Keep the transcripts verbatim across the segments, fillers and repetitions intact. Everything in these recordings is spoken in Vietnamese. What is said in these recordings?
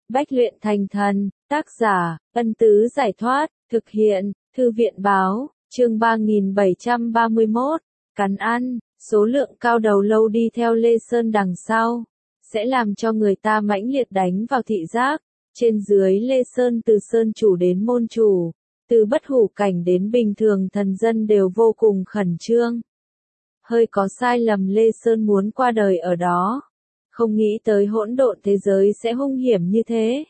Bách luyện thành thần, tác giả, Ân Tứ Giải Thoát, thực hiện, Thư viện Báo, chương ba nghìn bảy trăm ba mươi mốt, cắn ăn, số lượng cao đầu lâu đi theo Lê Sơn đằng sau, sẽ làm cho người ta mãnh liệt đánh vào thị giác, trên dưới Lê Sơn từ Sơn chủ đến môn chủ, từ bất hủ cảnh đến bình thường thần dân đều vô cùng khẩn trương. Hơi có sai lầm Lê Sơn muốn qua đời ở đó. Không nghĩ tới hỗn độn thế giới sẽ hung hiểm như thế.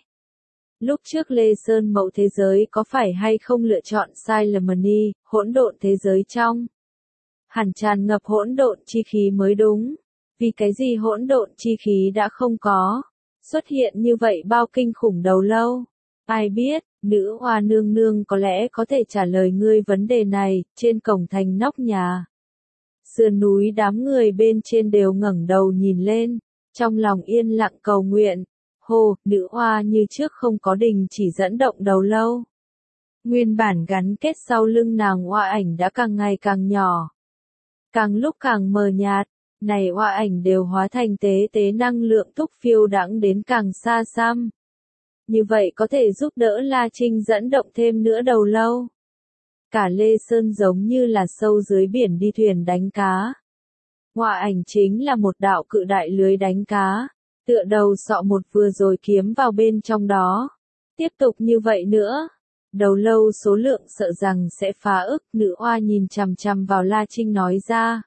Lúc trước Lê Sơn mậu thế giới có phải hay không lựa chọn sai lầm đi, hỗn độn thế giới trong. Hẳn tràn ngập hỗn độn chi khí mới đúng. Vì cái gì hỗn độn chi khí đã không có. Xuất hiện như vậy bao kinh khủng đầu lâu. Ai biết, nữ hoa nương nương có lẽ có thể trả lời ngươi vấn đề này, trên cổng thành nóc nhà. Sườn núi đám người bên trên đều ngẩng đầu nhìn lên. Trong lòng yên lặng cầu nguyện, hồ, nữ hoa như trước không có đình chỉ dẫn động đầu lâu. Nguyên bản gắn kết sau lưng nàng hoa ảnh đã càng ngày càng nhỏ. Càng lúc càng mờ nhạt, này hoa ảnh đều hóa thành tế tế năng lượng thúc phiêu đãng đến càng xa xăm. Như vậy có thể giúp đỡ La Trinh dẫn động thêm nữa đầu lâu. Cả Lê Sơn giống như là sâu dưới biển đi thuyền đánh cá. Họa ảnh chính là một đạo cự đại lưới đánh cá, tựa đầu sọ một vừa rồi kiếm vào bên trong đó. Tiếp tục như vậy nữa, đầu lâu số lượng sợ rằng sẽ phá ức. Nữ oa nhìn chằm chằm vào La Trinh nói ra.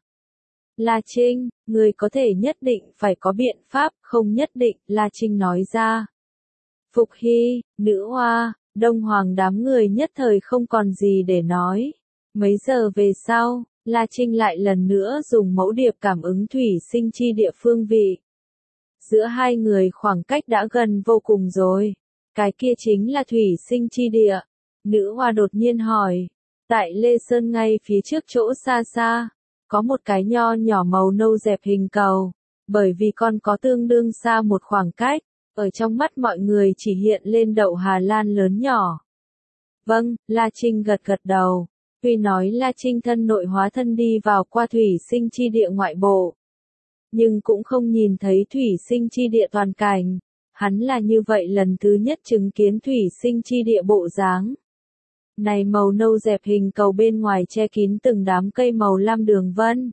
La Trinh, người có thể nhất định phải có biện pháp, không nhất định, La Trinh nói ra. Phục Hy, nữ oa, Đông Hoàng đám người nhất thời không còn gì để nói. Mấy giờ về sau, La Trinh lại lần nữa dùng mẫu điệp cảm ứng thủy sinh chi địa phương vị. Giữa hai người khoảng cách đã gần vô cùng rồi. Cái kia chính là thủy sinh chi địa. Nữ hoa đột nhiên hỏi. Tại Lê Sơn ngay phía trước chỗ xa xa, có một cái nho nhỏ màu nâu dẹp hình cầu. Bởi vì con có tương đương xa một khoảng cách, ở trong mắt mọi người chỉ hiện lên đậu Hà Lan lớn nhỏ. Vâng, La Trinh gật gật đầu. Tuy nói La Trinh thân nội hóa thân đi vào qua thủy sinh chi địa ngoại bộ, nhưng cũng không nhìn thấy thủy sinh chi địa toàn cảnh. Hắn là như vậy lần thứ nhất chứng kiến thủy sinh chi địa bộ dáng. Này màu nâu dẹp hình cầu bên ngoài che kín từng đám cây màu lam đường vân.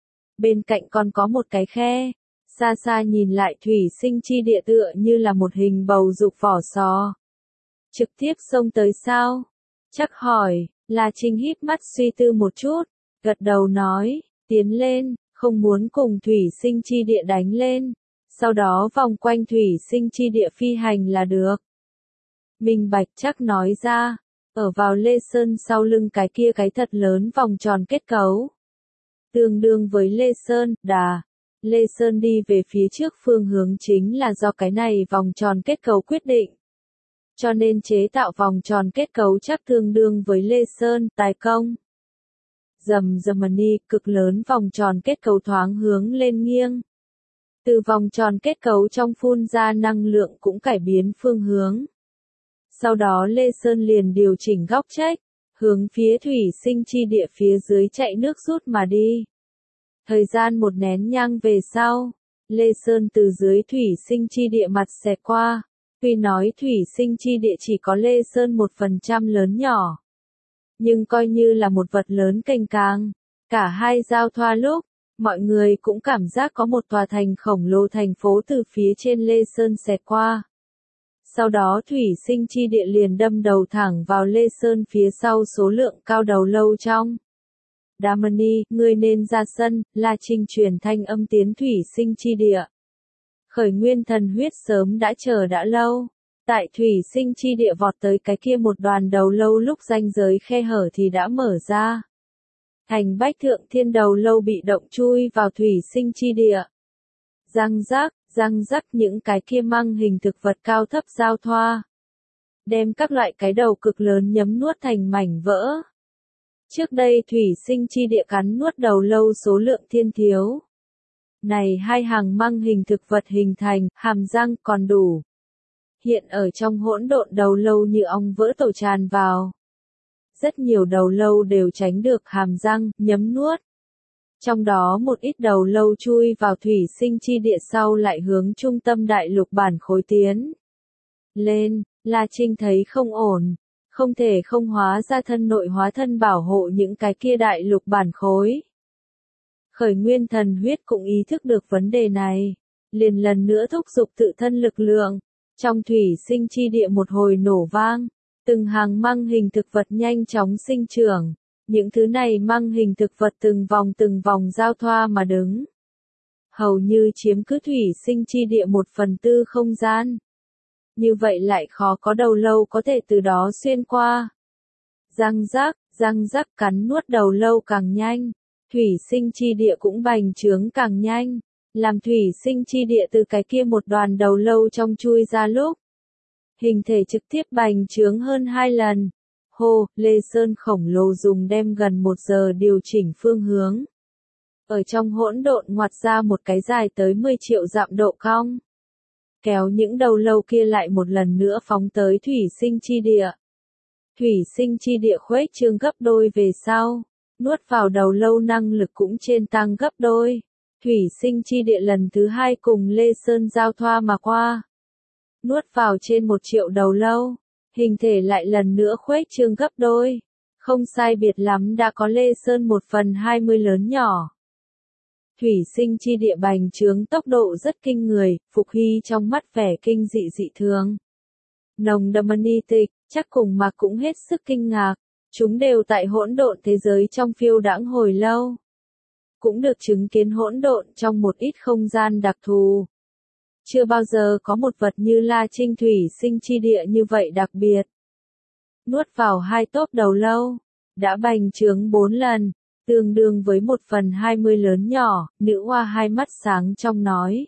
Bên cạnh còn có một cái khe. Xa xa nhìn lại thủy sinh chi địa tựa như là một hình bầu dục vỏ sò. Trực tiếp xông tới sao? Chắc hỏi. La Trinh híp mắt suy tư một chút, gật đầu nói, tiến lên, không muốn cùng thủy sinh chi địa đánh lên, sau đó vòng quanh thủy sinh chi địa phi hành là được. Minh Bạch chắc nói ra, ở vào Lê Sơn sau lưng cái kia cái thật lớn vòng tròn kết cấu. Tương đương với Lê Sơn, đà, Lê Sơn đi về phía trước phương hướng chính là do cái này vòng tròn kết cấu quyết định. Cho nên chế tạo vòng tròn kết cấu chắc tương đương với Lê Sơn, tài công. Dầm dầm-ni, cực lớn vòng tròn kết cấu thoáng hướng lên nghiêng. Từ vòng tròn kết cấu trong phun ra năng lượng cũng cải biến phương hướng. Sau đó Lê Sơn liền điều chỉnh góc trách, hướng phía thủy sinh chi địa phía dưới chạy nước rút mà đi. Thời gian một nén nhang về sau, Lê Sơn từ dưới thủy sinh chi địa mặt xẹt qua. Tuy nói thủy sinh chi địa chỉ có Lê Sơn một phần trăm lớn nhỏ, nhưng coi như là một vật lớn cành càng. Cả hai giao thoa lúc, mọi người cũng cảm giác có một tòa thành khổng lồ thành phố từ phía trên Lê Sơn xẹt qua. Sau đó thủy sinh chi địa liền đâm đầu thẳng vào Lê Sơn phía sau số lượng cao đầu lâu trong. Damani, ngươi nên ra sân, La Trinh truyền thanh âm tiến thủy sinh chi địa. Khởi nguyên thần huyết sớm đã chờ đã lâu. Tại thủy sinh chi địa vọt tới cái kia một đoàn đầu lâu lúc ranh giới khe hở thì đã mở ra. Thành bách thượng thiên đầu lâu bị động chui vào thủy sinh chi địa. Răng rắc, răng rắc những cái kia măng hình thực vật cao thấp giao thoa. Đem các loại cái đầu cực lớn nhấm nuốt thành mảnh vỡ. Trước đây thủy sinh chi địa cắn nuốt đầu lâu số lượng thiên thiếu. Này hai hàng măng hình thực vật hình thành, hàm răng còn đủ. Hiện ở trong hỗn độn đầu lâu như ong vỡ tổ tràn vào. Rất nhiều đầu lâu đều tránh được hàm răng, nhấm nuốt. Trong đó một ít đầu lâu chui vào thủy sinh chi địa sau lại hướng trung tâm đại lục bản khối tiến. lên, La Trinh thấy không ổn, không thể không hóa ra thân nội hóa thân bảo hộ những cái kia đại lục bản khối. Khởi nguyên thần huyết cũng ý thức được vấn đề này, liền lần nữa thúc giục tự thân lực lượng, trong thủy sinh chi địa một hồi nổ vang, từng hàng măng hình thực vật nhanh chóng sinh trưởng, những thứ này măng hình thực vật từng vòng từng vòng giao thoa mà đứng, hầu như chiếm cứ thủy sinh chi địa một phần tư không gian. Như vậy lại khó có đầu lâu có thể từ đó xuyên qua. Răng rắc, răng rắc cắn nuốt đầu lâu càng nhanh, thủy sinh chi địa cũng bành trướng càng nhanh, làm thủy sinh chi địa từ cái kia một đoàn đầu lâu trong chui ra lúc. Hình thể trực tiếp bành trướng hơn hai lần. Hô, Lê Sơn khổng lồ dùng đem gần một giờ điều chỉnh phương hướng. Ở trong hỗn độn ngoặt ra một cái dài tới mười triệu dặm độ cong. Kéo những đầu lâu kia lại một lần nữa phóng tới thủy sinh chi địa. Thủy sinh chi địa khuếch trương gấp đôi về sau, nuốt vào đầu lâu năng lực cũng trên tăng gấp đôi. Thủy sinh chi địa lần thứ hai cùng Lê Sơn giao thoa mà qua. Nuốt vào trên một triệu đầu lâu, hình thể lại lần nữa khuếch trương gấp đôi. Không sai biệt lắm đã có Lê Sơn một phần hai mươi lớn nhỏ. Thủy sinh chi địa bành trướng tốc độ rất kinh người, Phục Hy trong mắt vẻ kinh dị dị thường. Nồng đậm ni tịch, chắc cùng mà cũng hết sức kinh ngạc, chúng đều tại hỗn độn thế giới trong phiêu đãng hồi lâu. Cũng được chứng kiến hỗn độn trong một ít không gian đặc thù. Chưa bao giờ có một vật như La Trinh thủy sinh chi địa như vậy đặc biệt. Nuốt vào hai tốp đầu lâu, đã bành trướng bốn lần, tương đương với một phần hai mươi lớn nhỏ, nữ hoa hai mắt sáng trong nói.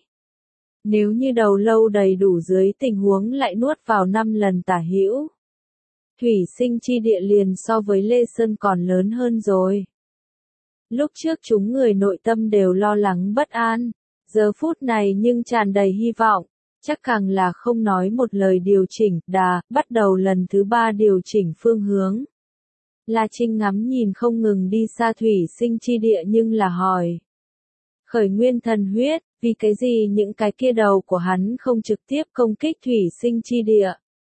Nếu như đầu lâu đầy đủ dưới tình huống lại nuốt vào năm lần tả hữu. Thủy sinh chi địa liền so với Lê Sơn còn lớn hơn rồi. Lúc trước chúng người nội tâm đều lo lắng bất an, giờ phút này nhưng tràn đầy hy vọng, chắc càng là không nói một lời điều chỉnh, đà, bắt đầu lần thứ ba điều chỉnh phương hướng. La Trinh ngắm nhìn không ngừng đi xa thủy sinh chi địa nhưng là hỏi. Khởi nguyên thần huyết, vì cái gì những cái kia đầu của hắn không trực tiếp công kích thủy sinh chi địa,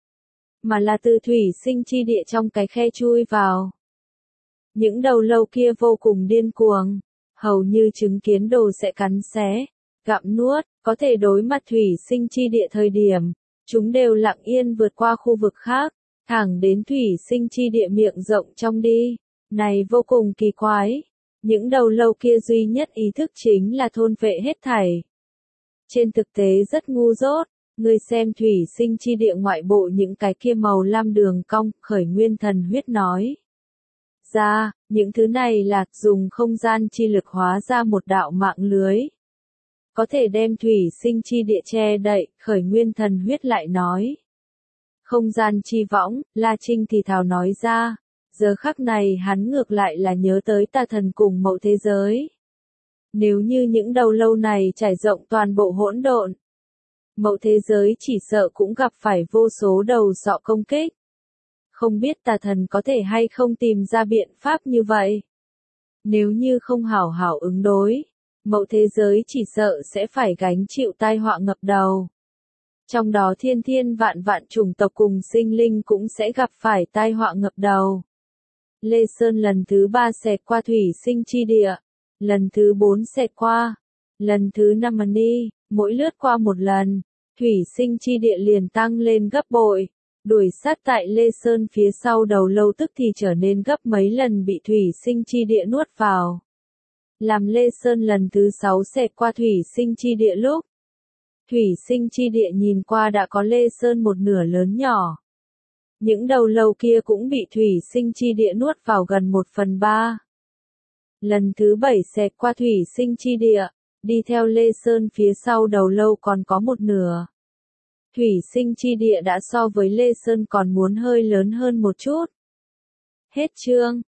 mà là từ thủy sinh chi địa trong cái khe chui vào. Những đầu lâu kia vô cùng điên cuồng, hầu như chứng kiến đồ sẽ cắn xé, gặm nuốt, có thể đối mặt thủy sinh chi địa thời điểm, chúng đều lặng yên vượt qua khu vực khác, thẳng đến thủy sinh chi địa miệng rộng trong đi. Này vô cùng kỳ quái, những đầu lâu kia duy nhất ý thức chính là thôn vệ hết thảy. Trên thực tế rất ngu dốt, người xem thủy sinh chi địa ngoại bộ những cái kia màu lam đường cong, khởi nguyên thần huyết nói. Ra, những thứ này là dùng không gian chi lực hóa ra một đạo mạng lưới. Có thể đem thủy sinh chi địa che đậy, khởi nguyên thần huyết lại nói. Không gian chi võng, La Trinh thì thào nói ra. Giờ khắc này hắn ngược lại là nhớ tới tà thần cùng mậu thế giới. Nếu như những đầu lâu này trải rộng toàn bộ hỗn độn, mậu thế giới chỉ sợ cũng gặp phải vô số đầu sọ công kích. Không biết tà thần có thể hay không tìm ra biện pháp như vậy. Nếu như không hảo hảo ứng đối, mậu thế giới chỉ sợ sẽ phải gánh chịu tai họa ngập đầu. Trong đó thiên thiên vạn vạn chủng tộc cùng sinh linh cũng sẽ gặp phải tai họa ngập đầu. Lê Sơn lần thứ ba xẹt qua thủy sinh chi địa, lần thứ bốn xẹt qua, lần thứ năm ni, mỗi lướt qua một lần, thủy sinh chi địa liền tăng lên gấp bội, đuổi sát tại Lê Sơn phía sau đầu lâu tức thì trở nên gấp mấy lần bị thủy sinh chi địa nuốt vào. Làm Lê Sơn lần thứ sáu xẹt qua thủy sinh chi địa lúc, thủy sinh chi địa nhìn qua đã có Lê Sơn một nửa lớn nhỏ. Những đầu lâu kia cũng bị thủy sinh chi địa nuốt vào gần một phần ba. Lần thứ bảy xẹt qua thủy sinh chi địa, đi theo Lê Sơn phía sau đầu lâu còn có một nửa. Thủy sinh chi địa đã so với Lê Sơn còn muốn hơi lớn hơn một chút. Hết chương.